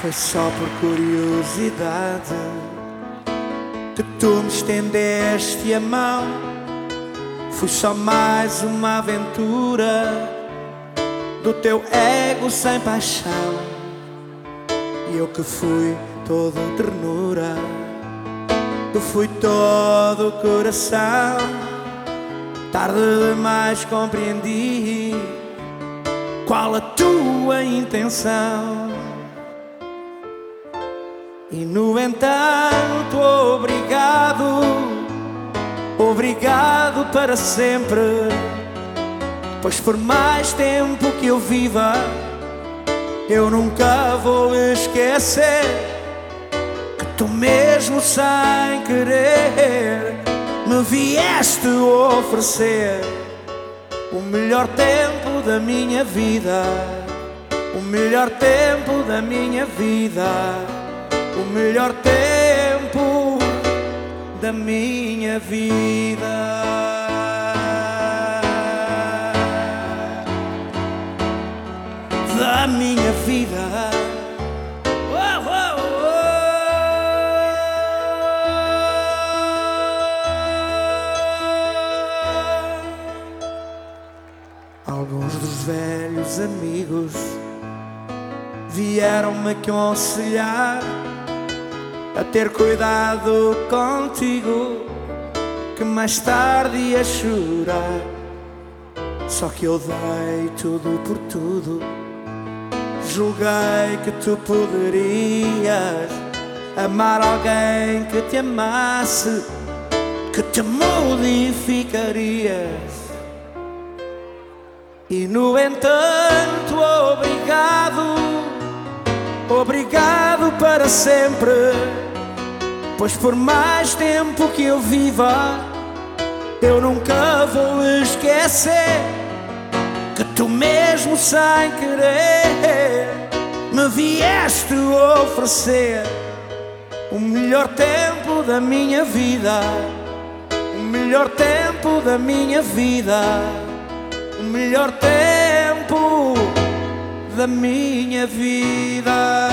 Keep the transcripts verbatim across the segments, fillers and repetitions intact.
Foi só por curiosidade que tu me estendeste a mão. Fui só mais uma aventura do teu ego sem paixão. E eu que fui todo ternura, tu fui todo coração. Tarde demais compreendi qual a tua intenção. E no entanto, obrigado, obrigado para sempre. Pois por mais tempo que eu viva, eu nunca vou esquecer que tu mesmo sem querer me vieste oferecer o melhor tempo da minha vida, o melhor tempo da minha vida, o melhor tempo da minha vida. Da minha vida. Oh, oh, oh. Alguns dos velhos amigos vieram-me aconselhar a ter cuidado contigo, que mais tarde ia chorar. Só que eu dei tudo por tudo. Julguei que tu poderias amar alguém que te amasse, que te modificarias. E no entanto, obrigado, obrigado para sempre. Pois por mais tempo que eu viva, eu nunca vou esquecer que tu mesmo sem querer me vieste oferecer o melhor tempo da minha vida, o melhor tempo da minha vida, o melhor tempo da minha vida.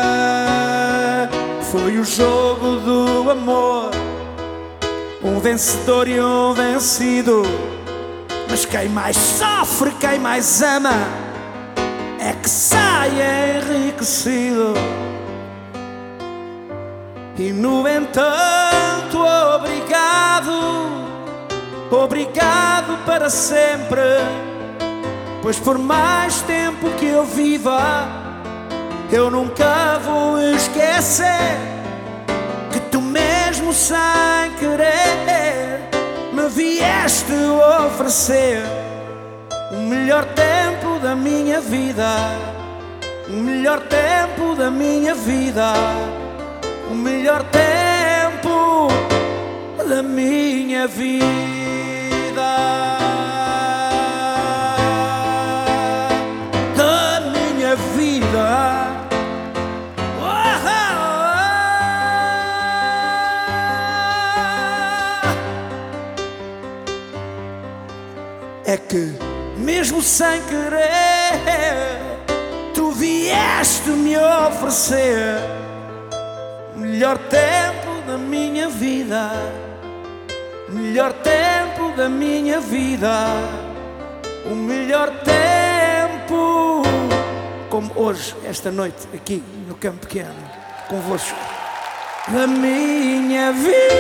Foi o jogo do amor, um vencedor e um vencido. Mas quem mais sofre, quem mais ama, é que sai enriquecido. E no entanto, obrigado, obrigado para sempre. Pois por mais tempo que eu viva, eu nunca vou esquecer que tu mesmo sem querer me vieste oferecer o melhor tempo da minha vida, o melhor tempo da minha vida, o melhor tempo da minha vida, da minha vida. É que mesmo sem querer, tu vieste me oferecer o melhor tempo da minha vida, o melhor tempo da minha vida, o melhor tempo, como hoje, esta noite, aqui no Campo Pequeno, convosco, da minha vida.